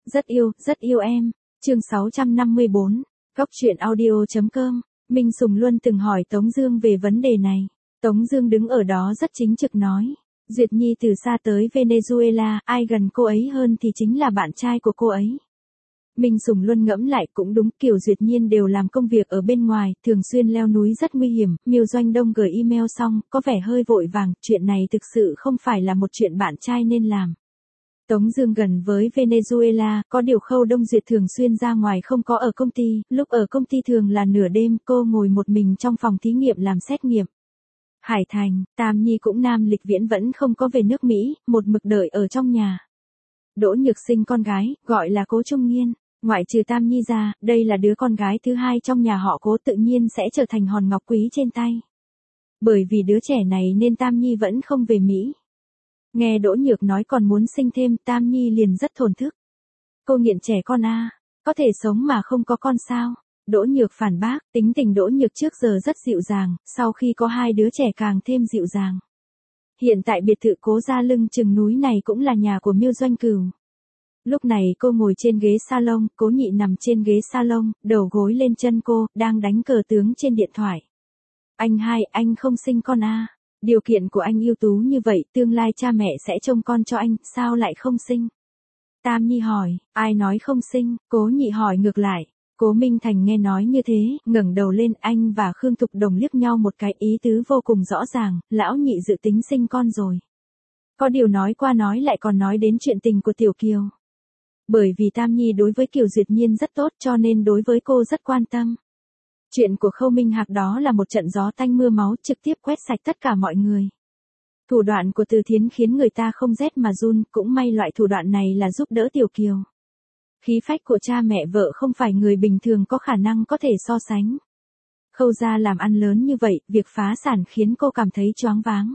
rất yêu em. Chương 654. Góc truyện audio.com. Minh Sùng Luân từng hỏi Tống Dương về vấn đề này. Tống Dương đứng ở đó rất chính trực nói, Duyệt Nhi từ xa tới Venezuela, ai gần cô ấy hơn thì chính là bạn trai của cô ấy. Minh Sùng Luân ngẫm lại cũng đúng, Kiều Duyệt Nhiên đều làm công việc ở bên ngoài, thường xuyên leo núi rất nguy hiểm. Miêu Doanh Đông gửi email xong, có vẻ hơi vội vàng, chuyện này thực sự không phải là một chuyện bạn trai nên làm. Tống Dương gần với Venezuela, có điều Khâu Đông Duyệt thường xuyên ra ngoài không có ở công ty, lúc ở công ty thường là nửa đêm, cô ngồi một mình trong phòng thí nghiệm làm xét nghiệm. Hải Thành, Tam Nhi cũng Nam Lịch Viễn vẫn không có về nước Mỹ, một mực đợi ở trong nhà. Đỗ Nhược sinh con gái, gọi là Cố Trung Nghiên, ngoại trừ Tam Nhi ra, đây là đứa con gái thứ hai trong nhà họ Cố, tự nhiên sẽ trở thành hòn ngọc quý trên tay. Bởi vì đứa trẻ này nên Tam Nhi vẫn không về Mỹ. Nghe Đỗ Nhược nói còn muốn sinh thêm, Tam Nhi liền rất thổn thức. Cô nghiện trẻ con à, có thể sống mà không có con sao? Đỗ Nhược phản bác, tính tình Đỗ Nhược trước giờ rất dịu dàng, sau khi có hai đứa trẻ càng thêm dịu dàng. Hiện tại biệt thự Cố gia lưng chừng núi này cũng là nhà của Miêu Doanh Cửu. Lúc này cô ngồi trên ghế salon, Cố Nhị nằm trên ghế salon, đầu gối lên chân cô, đang đánh cờ tướng trên điện thoại. Anh hai, anh không sinh con à? Điều kiện của anh ưu tú như vậy, tương lai cha mẹ sẽ trông con cho anh, sao lại không sinh? Tam Nhi hỏi, ai nói không sinh? Cố Nhị hỏi ngược lại. Cố Minh Thành nghe nói như thế, ngẩng đầu lên, anh và Khương Thục Đồng liếc nhau một cái, ý tứ vô cùng rõ ràng, lão Nhị dự tính sinh con rồi. Có điều nói qua nói lại còn nói đến chuyện tình của Tiểu Kiều. Bởi vì Tam Nhi đối với Kiều Duyệt Nhiên rất tốt cho nên đối với cô rất quan tâm. Chuyện của Khâu Minh Hạc đó là một trận gió tanh mưa máu, trực tiếp quét sạch tất cả mọi người. Thủ đoạn của Từ Thiến khiến người ta không rét mà run, cũng may loại thủ đoạn này là giúp đỡ Tiểu Kiều. Khí phách của cha mẹ vợ không phải người bình thường có khả năng có thể so sánh. Khâu gia làm ăn lớn như vậy, việc phá sản khiến cô cảm thấy choáng váng.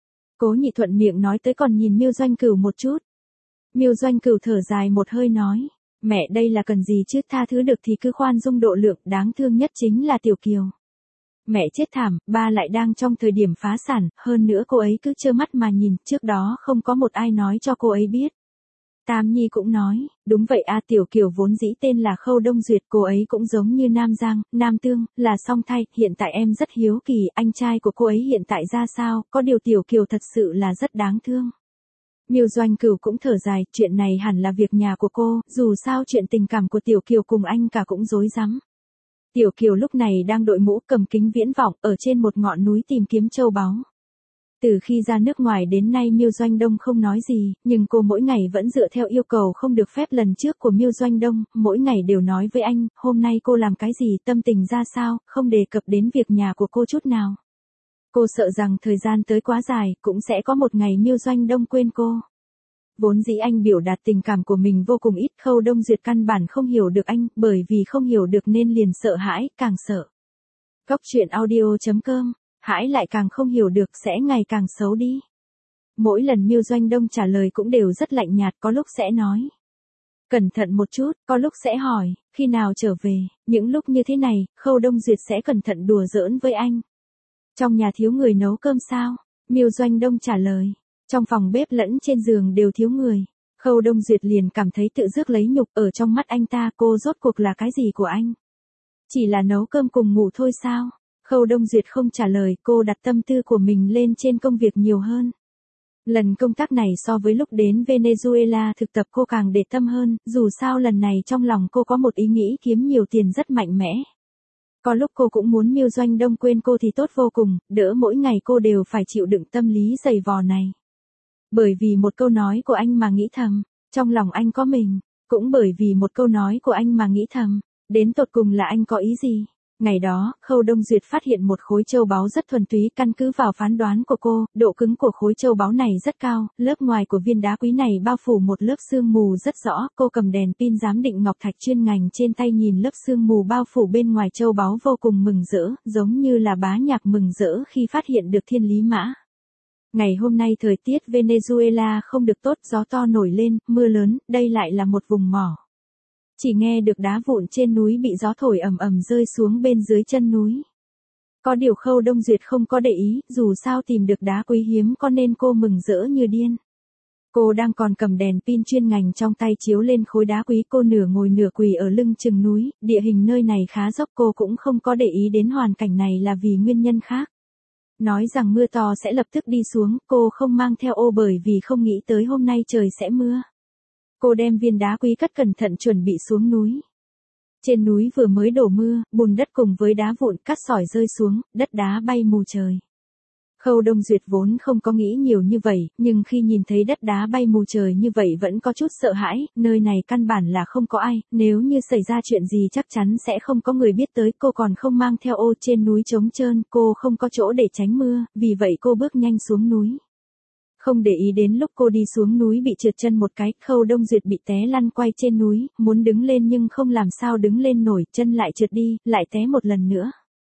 Cố Nhị thuận miệng nói tới còn nhìn Miêu Doanh Cửu một chút. Miêu Doanh Cửu thở dài một hơi nói, mẹ đây là cần gì chứ, tha thứ được thì cứ khoan dung độ lượng, đáng thương nhất chính là Tiểu Kiều. Mẹ chết thảm, ba lại đang trong thời điểm phá sản, hơn nữa cô ấy cứ trơ mắt mà nhìn, trước đó không có một ai nói cho cô ấy biết. Tam Nhi cũng nói, đúng vậy a, Tiểu Kiều vốn dĩ tên là Khâu Đông Duyệt, cô ấy cũng giống như Nam Giang, Nam Tương, là song thai, hiện tại em rất hiếu kỳ, anh trai của cô ấy hiện tại ra sao, có điều Tiểu Kiều thật sự là rất đáng thương. Miêu Doanh Cửu cũng thở dài, chuyện này hẳn là việc nhà của cô, dù sao chuyện tình cảm của Tiểu Kiều cùng anh cả cũng rối rắm. Tiểu Kiều lúc này đang đội mũ cầm kính viễn vọng, ở trên một ngọn núi tìm kiếm châu báu. Từ khi ra nước ngoài đến nay Miêu Doanh Đông không nói gì, nhưng cô mỗi ngày vẫn dựa theo yêu cầu không được phép lần trước của Miêu Doanh Đông, mỗi ngày đều nói với anh, hôm nay cô làm cái gì, tâm tình ra sao, không đề cập đến việc nhà của cô chút nào. Cô sợ rằng thời gian tới quá dài, cũng sẽ có một ngày Miêu Doanh Đông quên cô. Vốn dĩ anh biểu đạt tình cảm của mình vô cùng ít, Khâu Đông Duyệt căn bản không hiểu được anh, bởi vì không hiểu được nên liền sợ hãi, càng sợ. Góc truyện audio.com. Hãi lại càng không hiểu được sẽ ngày càng xấu đi. Mỗi lần Miêu Doanh Đông trả lời cũng đều rất lạnh nhạt, có lúc sẽ nói cẩn thận một chút, có lúc sẽ hỏi, khi nào trở về, những lúc như thế này, Khâu Đông Duyệt sẽ cẩn thận đùa giỡn với anh. Trong nhà thiếu người nấu cơm sao? Miêu Doanh Đông trả lời, trong phòng bếp lẫn trên giường đều thiếu người. Khâu Đông Duyệt liền cảm thấy tự rước lấy nhục, ở trong mắt anh ta cô rốt cuộc là cái gì của anh? Chỉ là nấu cơm cùng ngủ thôi sao? Khâu Đông Duyệt không trả lời, cô đặt tâm tư của mình lên trên công việc nhiều hơn. Lần công tác này so với lúc đến Venezuela thực tập cô càng để tâm hơn, dù sao lần này trong lòng cô có một ý nghĩ kiếm nhiều tiền rất mạnh mẽ. Có lúc cô cũng muốn Miêu Doanh Đông quên cô thì tốt vô cùng, đỡ mỗi ngày cô đều phải chịu đựng tâm lý dày vò này. Bởi vì một câu nói của anh mà nghĩ thầm, trong lòng anh có mình, cũng bởi vì một câu nói của anh mà nghĩ thầm, đến tột cùng là anh có ý gì. Ngày đó, Khâu Đông Duyệt phát hiện một khối châu báu rất thuần túy, căn cứ vào phán đoán của cô, độ cứng của khối châu báu này rất cao, lớp ngoài của viên đá quý này bao phủ một lớp sương mù rất rõ, cô cầm đèn pin giám định ngọc thạch chuyên ngành trên tay nhìn lớp sương mù bao phủ bên ngoài châu báu vô cùng mừng rỡ, giống như là bá nhạc mừng rỡ khi phát hiện được thiên lý mã. Ngày hôm nay thời tiết Venezuela không được tốt, gió to nổi lên, mưa lớn, đây lại là một vùng mỏ. Chỉ nghe được đá vụn trên núi bị gió thổi ầm ầm rơi xuống bên dưới chân núi. Có điều Khâu Đông Duyệt không có để ý, dù sao tìm được đá quý hiếm có nên cô mừng rỡ như điên. Cô đang còn cầm đèn pin chuyên ngành trong tay chiếu lên khối đá quý, cô nửa ngồi nửa quỳ ở lưng chừng núi, địa hình nơi này khá dốc, cô cũng không có để ý đến hoàn cảnh này là vì nguyên nhân khác. Nói rằng mưa to sẽ lập tức đi xuống, cô không mang theo ô bởi vì không nghĩ tới hôm nay trời sẽ mưa. Cô đem viên đá quý cất cẩn thận chuẩn bị xuống núi. Trên núi vừa mới đổ mưa, bùn đất cùng với đá vụn cát sỏi rơi xuống, đất đá bay mù trời. Khâu Đông Duyệt vốn không có nghĩ nhiều như vậy, nhưng khi nhìn thấy đất đá bay mù trời như vậy vẫn có chút sợ hãi, nơi này căn bản là không có ai, nếu như xảy ra chuyện gì chắc chắn sẽ không có người biết tới, cô còn không mang theo ô, trên núi trống trơn, cô không có chỗ để tránh mưa, vì vậy cô bước nhanh xuống núi. Không để ý đến lúc cô đi xuống núi bị trượt chân một cái, Khâu Đông Duyệt bị té lăn quay trên núi, muốn đứng lên nhưng không làm sao đứng lên nổi, chân lại trượt đi, lại té một lần nữa.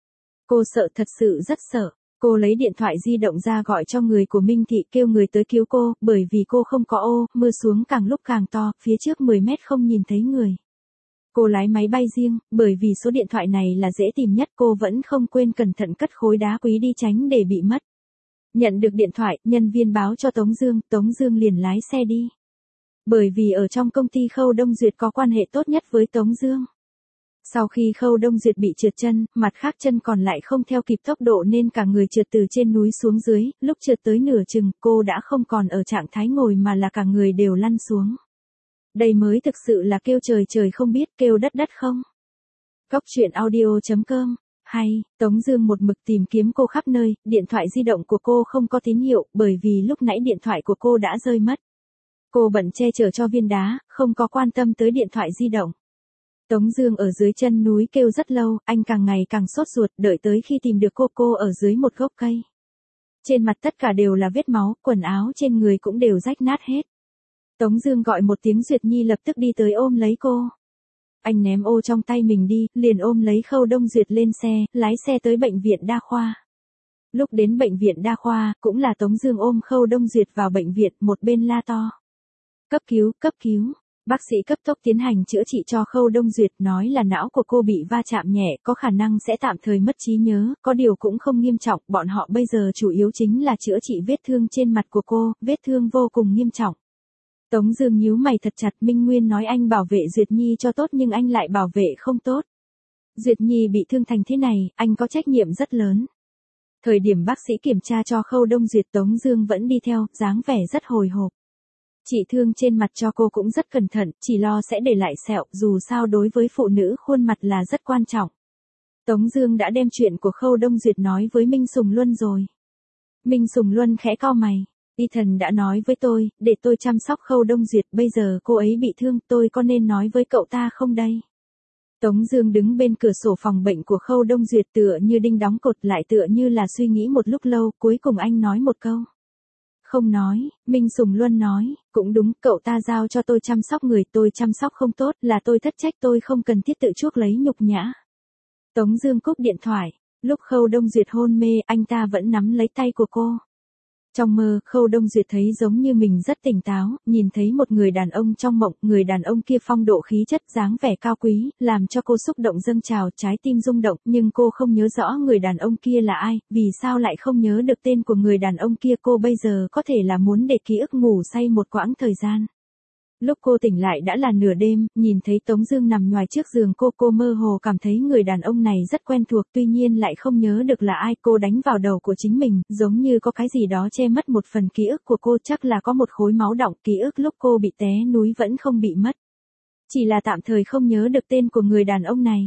Cô sợ, thật sự rất sợ. Cô lấy điện thoại di động ra gọi cho người của Minh Thị kêu người tới cứu cô, bởi vì cô không có ô, mưa xuống càng lúc càng to, phía trước 10 mét không nhìn thấy người. Cô lái máy bay riêng, bởi vì số điện thoại này là dễ tìm nhất, cô vẫn không quên cẩn thận cất khối đá quý đi tránh để bị mất. Nhận được điện thoại, nhân viên báo cho Tống Dương liền lái xe đi. Bởi vì ở trong công ty Khâu Đông Duyệt có quan hệ tốt nhất với Tống Dương. Sau khi Khâu Đông Duyệt bị trượt chân, mặt khác chân còn lại không theo kịp tốc độ nên cả người trượt từ trên núi xuống dưới, lúc trượt tới nửa chừng, cô đã không còn ở trạng thái ngồi mà là cả người đều lăn xuống. Đây mới thực sự là kêu trời trời không biết, kêu đất đất không. Cóc truyện audio.com. Hay, Tống Dương một mực tìm kiếm cô khắp nơi, điện thoại di động của cô không có tín hiệu, bởi vì lúc nãy điện thoại của cô đã rơi mất. Cô bận che chở cho viên đá, không có quan tâm tới điện thoại di động. Tống Dương ở dưới chân núi kêu rất lâu, anh càng ngày càng sốt ruột, đợi tới khi tìm được cô ở dưới một gốc cây. Trên mặt tất cả đều là vết máu, quần áo trên người cũng đều rách nát hết. Tống Dương gọi một tiếng Duyệt Nhi lập tức đi tới ôm lấy cô. Anh ném ô trong tay mình đi, liền ôm lấy Khâu Đông Duyệt lên xe, lái xe tới bệnh viện đa khoa. Lúc đến bệnh viện đa khoa, cũng là Tống Dương ôm Khâu Đông Duyệt vào bệnh viện, một bên la to. Cấp cứu, cấp cứu. Bác sĩ cấp tốc tiến hành chữa trị cho Khâu Đông Duyệt, nói là não của cô bị va chạm nhẹ, có khả năng sẽ tạm thời mất trí nhớ, có điều cũng không nghiêm trọng, bọn họ bây giờ chủ yếu chính là chữa trị vết thương trên mặt của cô, vết thương vô cùng nghiêm trọng. Tống Dương nhíu mày thật chặt, Minh Nguyên nói anh bảo vệ Duyệt Nhi cho tốt nhưng anh lại bảo vệ không tốt. Duyệt Nhi bị thương thành thế này, anh có trách nhiệm rất lớn. Thời điểm bác sĩ kiểm tra cho Khâu Đông Duyệt, Tống Dương vẫn đi theo, dáng vẻ rất hồi hộp. Trị thương trên mặt cho cô cũng rất cẩn thận, chỉ lo sẽ để lại sẹo, dù sao đối với phụ nữ khuôn mặt là rất quan trọng. Tống Dương đã đem chuyện của Khâu Đông Duyệt nói với Minh Sùng Luân rồi. Minh Sùng Luân khẽ cau mày. Y thần đã nói với tôi, để tôi chăm sóc Khâu Đông Duyệt, bây giờ cô ấy bị thương, tôi có nên nói với cậu ta không đây? Tống Dương đứng bên cửa sổ phòng bệnh của Khâu Đông Duyệt tựa như đinh đóng cột, lại tựa như là suy nghĩ một lúc lâu, cuối cùng anh nói một câu. Không nói, Minh Sùng Luân nói, cũng đúng, cậu ta giao cho tôi chăm sóc người, tôi chăm sóc không tốt, là tôi thất trách, tôi không cần thiết tự chuốc lấy nhục nhã. Tống Dương cúp điện thoại, lúc Khâu Đông Duyệt hôn mê, anh ta vẫn nắm lấy tay của cô. Trong mơ, Khâu Đông Duyệt thấy giống như mình rất tỉnh táo, nhìn thấy một người đàn ông trong mộng, người đàn ông kia phong độ khí chất, dáng vẻ cao quý, làm cho cô xúc động dâng trào, trái tim rung động, nhưng cô không nhớ rõ người đàn ông kia là ai, vì sao lại không nhớ được tên của người đàn ông kia, cô bây giờ có thể là muốn để ký ức ngủ say một quãng thời gian. Lúc cô tỉnh lại đã là nửa đêm, nhìn thấy Tống Dương nằm ngoài trước giường cô mơ hồ cảm thấy người đàn ông này rất quen thuộc, tuy nhiên lại không nhớ được là ai. Cô đánh vào đầu của chính mình, giống như có cái gì đó che mất một phần ký ức của cô, chắc là có một khối máu đọng, ký ức lúc cô bị té núi vẫn không bị mất. Chỉ là tạm thời không nhớ được tên của người đàn ông này.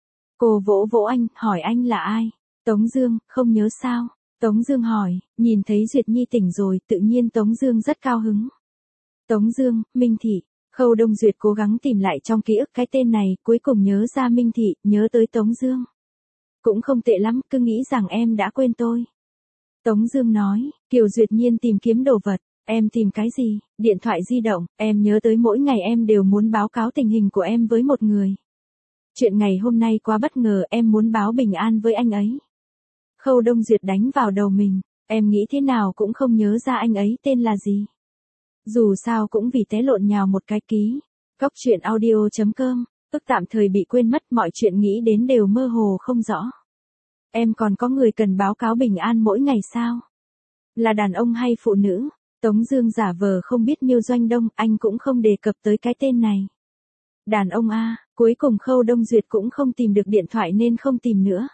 Cô vỗ vỗ anh, hỏi anh là ai? Tống Dương, không nhớ sao? Tống Dương hỏi, nhìn thấy Duyệt Nhi tỉnh rồi, tự nhiên Tống Dương rất cao hứng. Tống Dương, Minh Thị, Khâu Đông Duyệt cố gắng tìm lại trong ký ức cái tên này, cuối cùng nhớ ra Minh Thị, nhớ tới Tống Dương. Cũng không tệ lắm, cứ nghĩ rằng em đã quên tôi. Tống Dương nói, Kiều Duyệt Nhiên tìm kiếm đồ vật, em tìm cái gì? Điện thoại di động, em nhớ tới mỗi ngày em đều muốn báo cáo tình hình của em với một người. Chuyện ngày hôm nay quá bất ngờ, em muốn báo bình an với anh ấy. Khâu Đông Duyệt đánh vào đầu mình, em nghĩ thế nào cũng không nhớ ra anh ấy tên là gì. Dù sao cũng vì té lộn nhào một cái ký. Cóc truyện audio.com, ức tạm thời bị quên mất, mọi chuyện nghĩ đến đều mơ hồ không rõ. Em còn có người cần báo cáo bình an mỗi ngày sao? Là đàn ông hay phụ nữ? Tống Dương giả vờ không biết Miêu Doanh Đông, anh cũng không đề cập tới cái tên này. Đàn ông a, cuối cùng Khâu Đông Duyệt cũng không tìm được điện thoại nên không tìm nữa.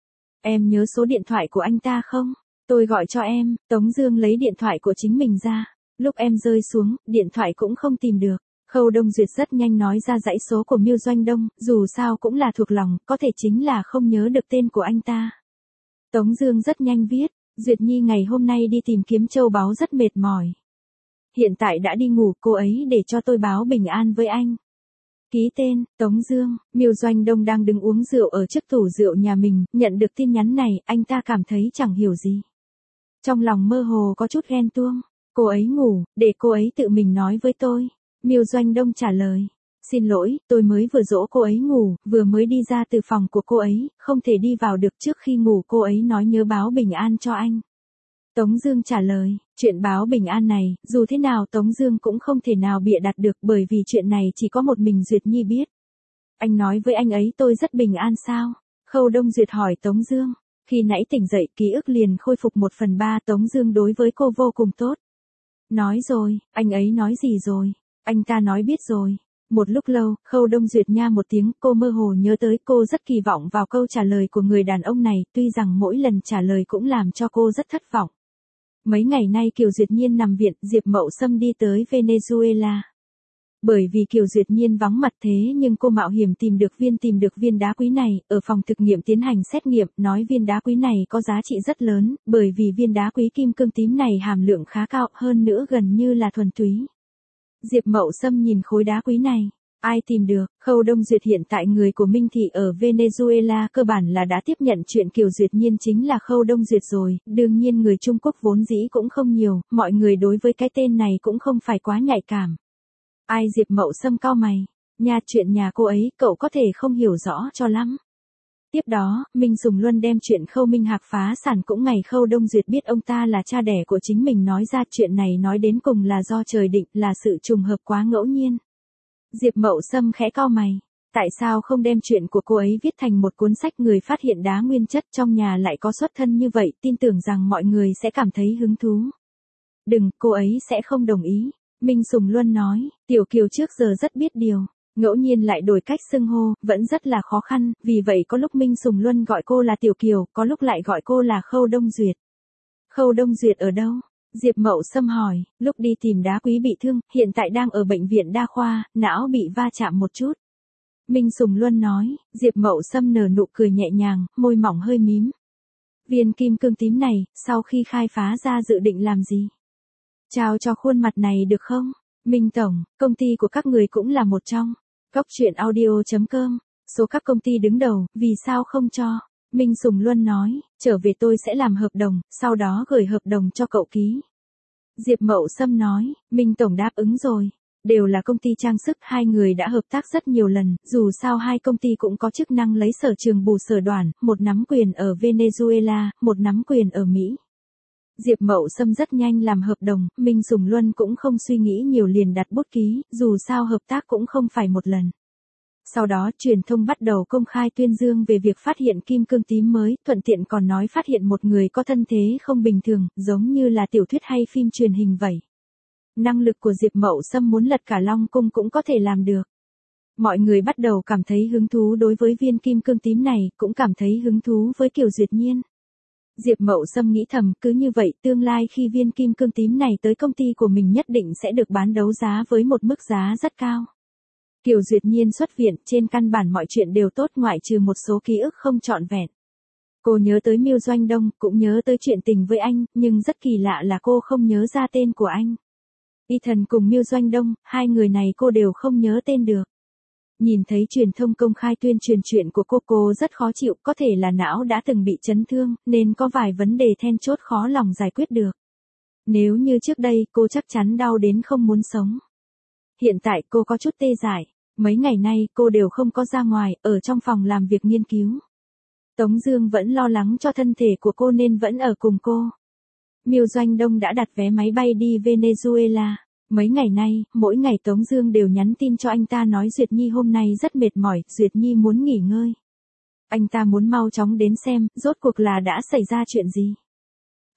Em nhớ số điện thoại của anh ta không? Tôi gọi cho em. Tống Dương lấy điện thoại của chính mình ra. Lúc em rơi xuống, điện thoại cũng không tìm được. Khâu Đông Duyệt rất nhanh nói ra dãy số của Miêu Doanh Đông, dù sao cũng là thuộc lòng, có thể chính là không nhớ được tên của anh ta. Tống Dương rất nhanh viết, Duyệt Nhi ngày hôm nay đi tìm kiếm châu báu rất mệt mỏi. Hiện tại đã đi ngủ, cô ấy để cho tôi báo bình an với anh. Ký tên, Tống Dương. Miêu Doanh Đông đang đứng uống rượu ở trước tủ rượu nhà mình, nhận được tin nhắn này, anh ta cảm thấy chẳng hiểu gì. Trong lòng mơ hồ có chút ghen tuông. Cô ấy ngủ, để cô ấy tự mình nói với tôi. Miêu Doanh Đông trả lời. Xin lỗi, tôi mới vừa dỗ cô ấy ngủ, vừa mới đi ra từ phòng của cô ấy, không thể đi vào được trước khi ngủ cô ấy nói nhớ báo bình an cho anh. Tống Dương trả lời, chuyện báo bình an này, dù thế nào Tống Dương cũng không thể nào bịa đặt được bởi vì chuyện này chỉ có một mình Duyệt Nhi biết. Anh nói với anh ấy tôi rất bình an sao? Khâu Đông Duyệt hỏi Tống Dương. Khi nãy tỉnh dậy ký ức liền khôi phục 1/3, Tống Dương đối với cô vô cùng tốt. Nói rồi, anh ấy nói gì rồi? Anh ta nói biết rồi. Một lúc lâu, Khâu Đông Duyệt nha một tiếng, cô mơ hồ nhớ tới, cô rất kỳ vọng vào câu trả lời của người đàn ông này, tuy rằng mỗi lần trả lời cũng làm cho cô rất thất vọng. Mấy ngày nay Kiều Duyệt Nhiên nằm viện, Diệp Mậu Sâm đi tới Venezuela. Bởi vì Kiều Duyệt Nhiên vắng mặt thế nhưng cô mạo hiểm tìm được viên đá quý này, ở phòng thực nghiệm tiến hành xét nghiệm, nói viên đá quý này có giá trị rất lớn, bởi vì viên đá quý kim cương tím này hàm lượng khá cao, hơn nữa gần như là thuần túy. Diệp Mậu Sâm nhìn khối đá quý này. Ai tìm được? Khâu Đông Duyệt hiện tại người của Minh Thị ở Venezuela cơ bản là đã tiếp nhận chuyện Kiều Duyệt Nhiên chính là Khâu Đông Duyệt rồi, đương nhiên người Trung Quốc vốn dĩ cũng không nhiều, mọi người đối với cái tên này cũng không phải quá nhạy cảm. Ai? Diệp Mậu Sâm cau mày. Nha, chuyện nhà cô ấy, cậu có thể không hiểu rõ cho lắm. Tiếp đó, Minh Sùng Luân đem chuyện Khâu Minh Hạc phá sản cũng ngày Khâu Đông Duyệt biết ông ta là cha đẻ của chính mình nói ra, chuyện này nói đến cùng là do trời định, là sự trùng hợp quá ngẫu nhiên. Diệp Mậu Sâm khẽ cau mày. Tại sao không đem chuyện của cô ấy viết thành một cuốn sách, người phát hiện đá nguyên chất trong nhà lại có xuất thân như vậy, tin tưởng rằng mọi người sẽ cảm thấy hứng thú. Đừng, cô ấy sẽ không đồng ý. Minh Sùng Luân nói, Tiểu Kiều trước giờ rất biết điều. Ngẫu nhiên lại đổi cách xưng hô, vẫn rất là khó khăn, vì vậy có lúc Minh Sùng Luân gọi cô là Tiểu Kiều, có lúc lại gọi cô là Khâu Đông Duyệt. Khâu Đông Duyệt ở đâu? Diệp Mậu Sâm hỏi, lúc đi tìm đá quý bị thương, hiện tại đang ở bệnh viện đa khoa, não bị va chạm một chút. Minh Sùng Luân nói, Diệp Mậu Sâm nở nụ cười nhẹ nhàng, môi mỏng hơi mím. Viên kim cương tím này, sau khi khai phá ra dự định làm gì? Trao cho khuôn mặt này được không? Minh Tổng, công ty của các người cũng là một trong. Góc truyện audio.com, số các công ty đứng đầu, vì sao không cho? Minh Sùng Luân nói, trở về tôi sẽ làm hợp đồng, sau đó gửi hợp đồng cho cậu ký. Diệp Mậu Sâm nói, Minh Tổng đáp ứng rồi. Đều là công ty trang sức, hai người đã hợp tác rất nhiều lần, dù sao hai công ty cũng có chức năng lấy sở trường bù sở đoản, một nắm quyền ở Venezuela, một nắm quyền ở Mỹ. Diệp Mậu Sâm rất nhanh làm hợp đồng, Minh Sùng Luân cũng không suy nghĩ nhiều liền đặt bút ký, dù sao hợp tác cũng không phải một lần. Sau đó truyền thông bắt đầu công khai tuyên dương về việc phát hiện kim cương tím mới, thuận tiện còn nói phát hiện một người có thân thế không bình thường, giống như là tiểu thuyết hay phim truyền hình vậy. Năng lực của Diệp Mậu Sâm muốn lật cả Long Cung cũng có thể làm được. Mọi người bắt đầu cảm thấy hứng thú đối với viên kim cương tím này, cũng cảm thấy hứng thú với Kiều Duyệt Nhiên. Diệp Mậu Sâm nghĩ thầm, cứ như vậy, tương lai khi viên kim cương tím này tới công ty của mình nhất định sẽ được bán đấu giá với một mức giá rất cao. Kiều Duyệt Nhiên xuất viện, trên căn bản mọi chuyện đều tốt ngoại trừ một số ký ức không trọn vẹn. Cô nhớ tới Miêu Doanh Đông, cũng nhớ tới chuyện tình với anh, nhưng rất kỳ lạ là cô không nhớ ra tên của anh. Ethan cùng Miêu Doanh Đông, hai người này cô đều không nhớ tên được. Nhìn thấy truyền thông công khai tuyên truyền chuyện của cô rất khó chịu, có thể là não đã từng bị chấn thương, nên có vài vấn đề then chốt khó lòng giải quyết được. Nếu như trước đây, cô chắc chắn đau đến không muốn sống. Hiện tại cô có chút tê dại, mấy ngày nay cô đều không có ra ngoài, ở trong phòng làm việc nghiên cứu. Tống Dương vẫn lo lắng cho thân thể của cô nên vẫn ở cùng cô. Miêu Doanh Đông đã đặt vé máy bay đi Venezuela. Mấy ngày nay, mỗi ngày Tống Dương đều nhắn tin cho anh ta nói Duyệt Nhi hôm nay rất mệt mỏi, Duyệt Nhi muốn nghỉ ngơi. Anh ta muốn mau chóng đến xem, rốt cuộc là đã xảy ra chuyện gì.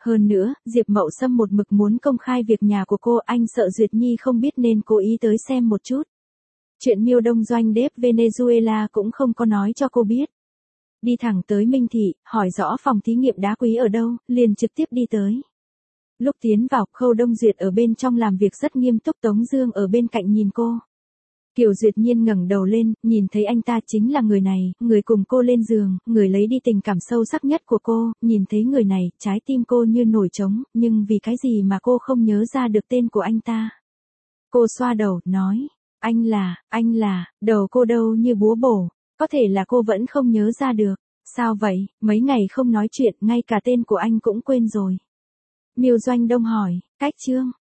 Hơn nữa, Diệp Mậu Sâm một mực muốn công khai việc nhà của cô, anh sợ Duyệt Nhi không biết nên cố ý tới xem một chút. Chuyện Miêu Đông Doanh đếp Venezuela cũng không có nói cho cô biết. Đi thẳng tới Minh Thị, hỏi rõ phòng thí nghiệm đá quý ở đâu, liền trực tiếp đi tới. Lúc tiến vào, Khâu Đông Duyệt ở bên trong làm việc rất nghiêm túc, Tống Dương ở bên cạnh nhìn cô. Kiều Duyệt Nhiên ngẩng đầu lên, nhìn thấy anh ta chính là người này, người cùng cô lên giường, người lấy đi tình cảm sâu sắc nhất của cô, nhìn thấy người này, trái tim cô như nổi trống, nhưng vì cái gì mà cô không nhớ ra được tên của anh ta. Cô xoa đầu, nói, anh là, đầu cô đâu như búa bổ, có thể là cô vẫn không nhớ ra được. Sao vậy, mấy ngày không nói chuyện, ngay cả tên của anh cũng quên rồi. Miêu Doanh Đông hỏi, cách Trương,